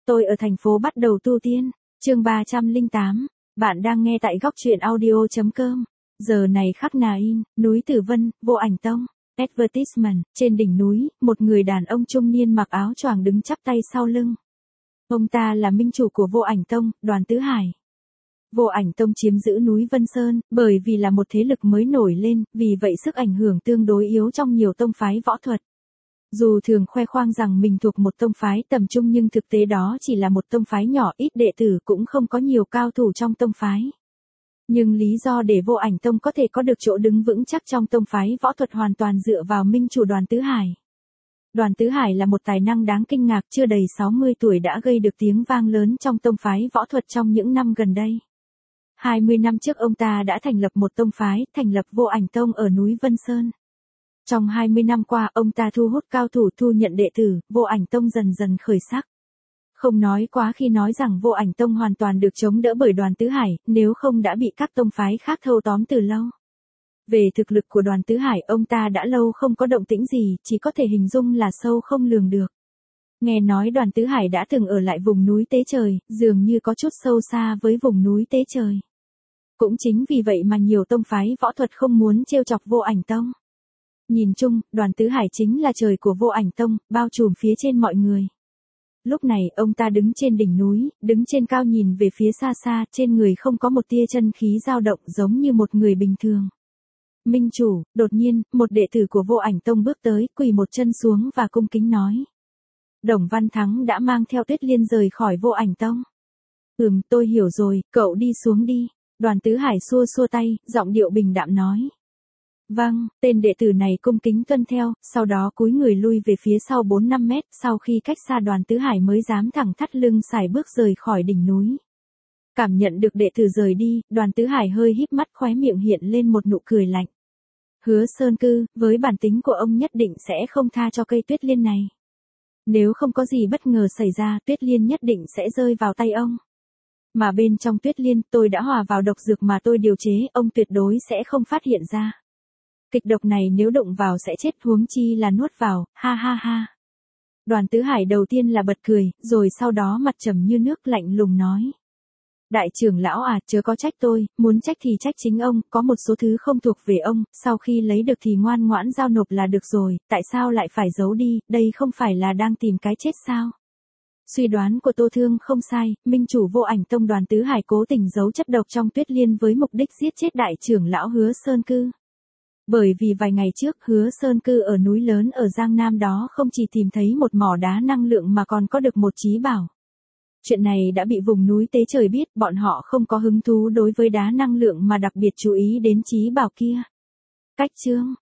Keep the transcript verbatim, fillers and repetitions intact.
Tôi ở thành phố bắt đầu tu tiên. Chương ba trăm lẻ tám. Bạn đang nghe tại góc truyện audio chấm com. Giờ này khắc nà in, núi Tử Vân, Vô Ảnh Tông. Advertisement, trên đỉnh núi, một người đàn ông trung niên mặc áo choàng đứng chắp tay sau lưng. Ông ta là minh chủ của Vô Ảnh Tông, Đoàn Tứ Hải. Vô Ảnh Tông chiếm giữ núi Vân Sơn, bởi vì là một thế lực mới nổi lên, vì vậy sức ảnh hưởng tương đối yếu trong nhiều tông phái võ thuật. Dù thường khoe khoang rằng mình thuộc một tông phái tầm trung nhưng thực tế đó chỉ là một tông phái nhỏ, ít đệ tử, cũng không có nhiều cao thủ trong tông phái. Nhưng lý do để Vô Ảnh Tông có thể có được chỗ đứng vững chắc trong tông phái võ thuật hoàn toàn dựa vào minh chủ Đoàn Tứ Hải. Đoàn Tứ Hải là một tài năng đáng kinh ngạc, chưa đầy sáu mươi tuổi đã gây được tiếng vang lớn trong tông phái võ thuật trong những năm gần đây. hai mươi năm trước ông ta đã thành lập một tông phái, thành lập Vô Ảnh Tông ở núi Vân Sơn. Trong hai mươi năm qua, ông ta thu hút cao thủ, thu nhận đệ tử, Vô Ảnh Tông dần dần khởi sắc. Không nói quá khi nói rằng Vô Ảnh Tông hoàn toàn được chống đỡ bởi Đoàn Tứ Hải, nếu không đã bị các tông phái khác thâu tóm từ lâu. Về thực lực của Đoàn Tứ Hải, ông ta đã lâu không có động tĩnh gì, chỉ có thể hình dung là sâu không lường được. Nghe nói Đoàn Tứ Hải đã từng ở lại vùng núi Tế Trời, dường như có chút sâu xa với vùng núi Tế Trời. Cũng chính vì vậy mà nhiều tông phái võ thuật không muốn trêu chọc Vô Ảnh Tông. Nhìn chung, Đoàn Tứ Hải chính là trời của Vô Ảnh Tông, bao trùm phía trên mọi người. Lúc này, ông ta đứng trên đỉnh núi, đứng trên cao nhìn về phía xa xa, trên người không có một tia chân khí dao động, giống như một người bình thường. Minh chủ, đột nhiên, một đệ tử của Vô Ảnh Tông bước tới, quỳ một chân xuống và cung kính nói. Đồng Văn Thắng đã mang theo Tuyết Liên rời khỏi Vô Ảnh Tông. Ừm, tôi hiểu rồi, cậu đi xuống đi. Đoàn Tứ Hải xua xua tay, giọng điệu bình đạm nói. Vâng, tên đệ tử này cung kính tuân theo, sau đó cúi người lui về phía sau bốn năm mét, sau khi cách xa Đoàn Tứ Hải mới dám thẳng thắt lưng sải bước rời khỏi đỉnh núi. Cảm nhận được đệ tử rời đi, Đoàn Tứ Hải hơi híp mắt, khóe miệng hiện lên một nụ cười lạnh. Hứa Sơn Cư, với bản tính của ông nhất định sẽ không tha cho cây Tuyết Liên này. Nếu không có gì bất ngờ xảy ra, Tuyết Liên nhất định sẽ rơi vào tay ông. Mà bên trong Tuyết Liên, tôi đã hòa vào độc dược mà tôi điều chế, ông tuyệt đối sẽ không phát hiện ra. Kịch độc này nếu đụng vào sẽ chết, huống chi là nuốt vào, ha ha ha. Đoàn Tứ Hải đầu tiên là bật cười, rồi sau đó mặt trầm như nước, lạnh lùng nói. Đại trưởng lão à, chớ có trách tôi, muốn trách thì trách chính ông, có một số thứ không thuộc về ông, sau khi lấy được thì ngoan ngoãn giao nộp là được rồi, tại sao lại phải giấu đi, đây không phải là đang tìm cái chết sao? Suy đoán của Tô Thương không sai, minh chủ Vô Ảnh Tông Đoàn Tứ Hải cố tình giấu chất độc trong Tuyết Liên với mục đích giết chết đại trưởng lão Hứa Sơn Cư. Bởi vì vài ngày trước, Hứa Sơn Cư ở núi lớn ở Giang Nam đó không chỉ tìm thấy một mỏ đá năng lượng mà còn có được một chí bảo. Chuyện này đã bị vùng núi Tế Trời biết, bọn họ không có hứng thú đối với đá năng lượng mà đặc biệt chú ý đến chí bảo kia. Cách chương,